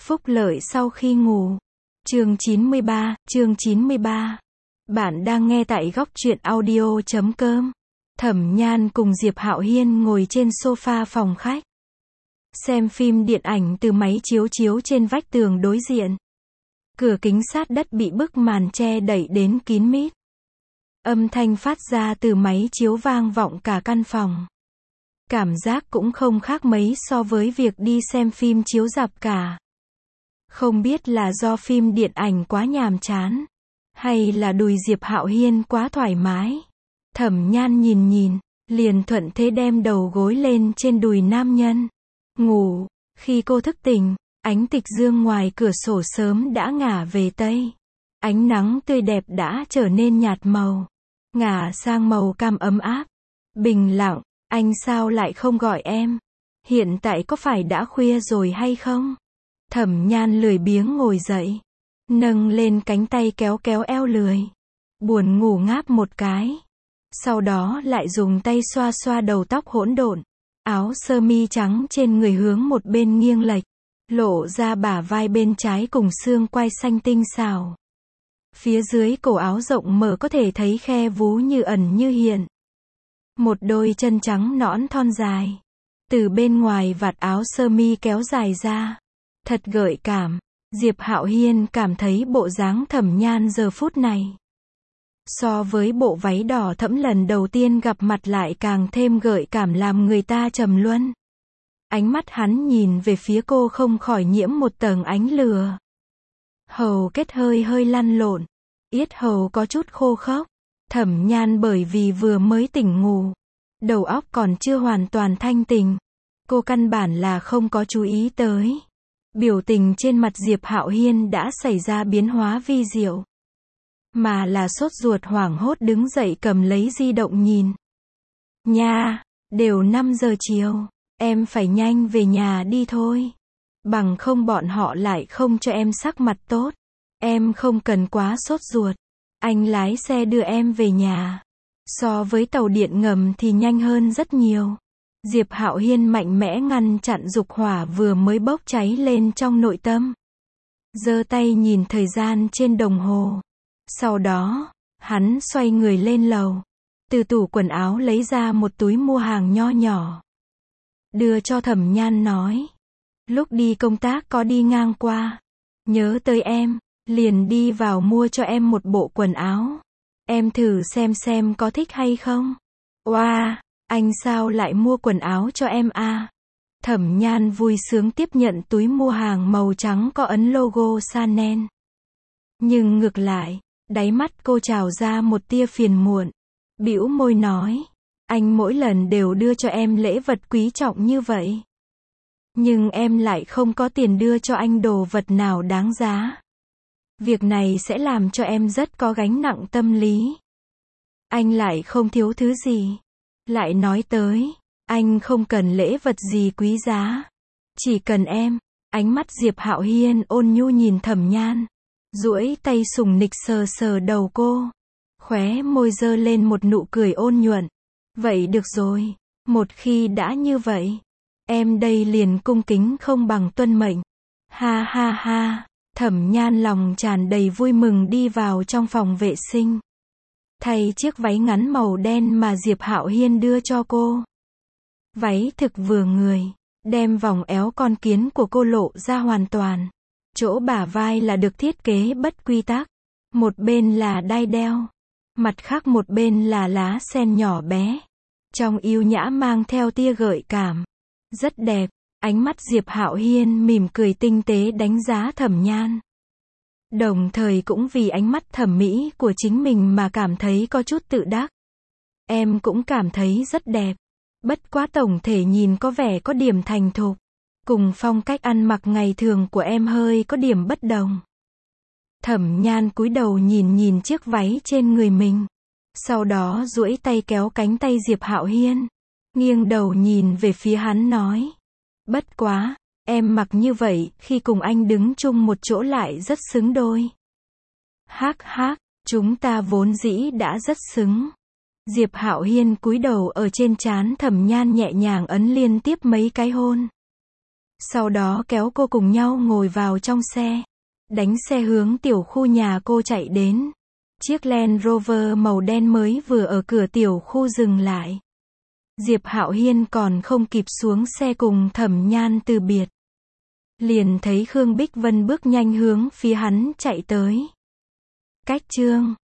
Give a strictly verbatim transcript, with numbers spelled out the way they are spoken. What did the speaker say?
Phúc lợi sau khi ngủ. Chương chín mươi ba, chương chín mươi ba. Bạn đang nghe tại góc truyện audio chấm com. Thẩm Nhan cùng Diệp Hạo Hiên ngồi trên sofa phòng khách. Xem phim điện ảnh từ máy chiếu chiếu trên vách tường đối diện. Cửa kính sát đất bị bức màn che đậy đến kín mít. Âm thanh phát ra từ máy chiếu vang vọng cả căn phòng. Cảm giác cũng không khác mấy so với việc đi xem phim chiếu rạp cả. Không biết là do phim điện ảnh quá nhàm chán, hay là đùi Diệp Hạo Hiên quá thoải mái. Thẩm Nhan nhìn nhìn, liền thuận thế đem đầu gối lên trên đùi nam nhân. Ngủ. Khi cô thức tỉnh, ánh tịch dương ngoài cửa sổ sớm đã ngả về tây. Ánh nắng tươi đẹp đã trở nên nhạt màu, ngả sang màu cam ấm áp. Bình lặng, anh sao lại không gọi em? Hiện tại có phải đã khuya rồi hay không? Thẩm Nhan lười biếng ngồi dậy, nâng lên cánh tay kéo kéo eo lười. Buồn ngủ ngáp một cái. Sau đó lại dùng tay xoa xoa đầu tóc hỗn độn. Áo sơ mi trắng trên người hướng một bên nghiêng lệch, lộ ra bả vai bên trái cùng xương quai xanh tinh xảo. Phía dưới cổ áo rộng mở có thể thấy khe vú như ẩn như hiện. Một đôi chân trắng nõn thon dài, từ bên ngoài vạt áo sơ mi kéo dài ra. Thật gợi cảm. Diệp Hạo Hiên cảm thấy bộ dáng Thẩm Nhan giờ phút này, so với bộ váy đỏ thẫm lần đầu tiên gặp mặt lại càng thêm gợi cảm làm người ta trầm luân. Ánh mắt hắn nhìn về phía cô không khỏi nhiễm một tầng ánh lửa. Hầu kết hơi hơi lăn lộn, yết hầu có chút khô khốc. Thẩm Nhan bởi vì vừa mới tỉnh ngủ, đầu óc còn chưa hoàn toàn thanh tỉnh, cô căn bản là không có chú ý tới. Biểu tình trên mặt Diệp Hạo Hiên đã xảy ra biến hóa vi diệu, mà là sốt ruột hoảng hốt đứng dậy cầm lấy di động nhìn. Nha, đều năm giờ chiều, em phải nhanh về nhà đi thôi. Bằng không bọn họ lại không cho em sắc mặt tốt. Em không cần quá sốt ruột. Anh lái xe đưa em về nhà. So với tàu điện ngầm thì nhanh hơn rất nhiều. Diệp Hạo Hiên mạnh mẽ ngăn chặn dục hỏa vừa mới bốc cháy lên trong nội tâm. Giơ tay nhìn thời gian trên đồng hồ. Sau đó, hắn xoay người lên lầu. Từ tủ quần áo lấy ra một túi mua hàng nho nhỏ. Đưa cho Thẩm Nhan nói. Lúc đi công tác có đi ngang qua. Nhớ tới em, liền đi vào mua cho em một bộ quần áo. Em thử xem xem có thích hay không. Oa, wow, anh sao lại mua quần áo cho em à? Thẩm Nhan vui sướng tiếp nhận túi mua hàng màu trắng có ấn logo Chanel. Nhưng ngược lại, đáy mắt cô trào ra một tia phiền muộn. Bĩu môi nói, anh mỗi lần đều đưa cho em lễ vật quý trọng như vậy. Nhưng em lại không có tiền đưa cho anh đồ vật nào đáng giá. Việc này sẽ làm cho em rất có gánh nặng tâm lý. Anh lại không thiếu thứ gì. Lại nói tới, anh không cần lễ vật gì quý giá. Chỉ cần em. Ánh mắt Diệp Hạo Hiên ôn nhu nhìn Thẩm Nhan, duỗi tay sùng nịch sờ sờ đầu cô. Khóe môi giơ lên một nụ cười ôn nhuận. Vậy được rồi, một khi đã như vậy, em đây liền cung kính không bằng tuân mệnh. Ha ha ha. Thẩm Nhan lòng tràn đầy vui mừng đi vào trong phòng vệ sinh, thay chiếc váy ngắn màu đen mà Diệp Hạo Hiên đưa cho cô. Váy thực vừa người, đem vòng eo con kiến của cô lộ ra hoàn toàn. Chỗ bả vai là được thiết kế bất quy tắc. Một bên là đai đeo, mặt khác một bên là lá sen nhỏ bé. Trong yêu nhã mang theo tia gợi cảm. Rất đẹp. Ánh mắt Diệp Hạo Hiên mỉm cười tinh tế đánh giá Thẩm Nhan. Đồng thời cũng vì ánh mắt thẩm mỹ của chính mình mà cảm thấy có chút tự đắc. Em cũng cảm thấy rất đẹp. Bất quá tổng thể nhìn có vẻ có điểm thành thục. Cùng phong cách ăn mặc ngày thường của em hơi có điểm bất đồng. Thẩm Nhan cúi đầu nhìn nhìn chiếc váy trên người mình. Sau đó duỗi tay kéo cánh tay Diệp Hạo Hiên. Nghiêng đầu nhìn về phía hắn nói. Bất quá, em mặc như vậy, khi cùng anh đứng chung một chỗ lại rất xứng đôi. Hắc hắc, chúng ta vốn dĩ đã rất xứng. Diệp Hạo Hiên cúi đầu ở trên trán Thẩm Nhan nhẹ nhàng ấn liên tiếp mấy cái hôn. Sau đó kéo cô cùng nhau ngồi vào trong xe. Đánh xe hướng tiểu khu nhà cô chạy đến. Chiếc Land Rover màu đen mới vừa ở cửa tiểu khu dừng lại. Diệp Hạo Hiên còn không kịp xuống xe cùng Thẩm Nhan từ biệt. Liền thấy Khương Bích Vân bước nhanh hướng phía hắn chạy tới. Cách chương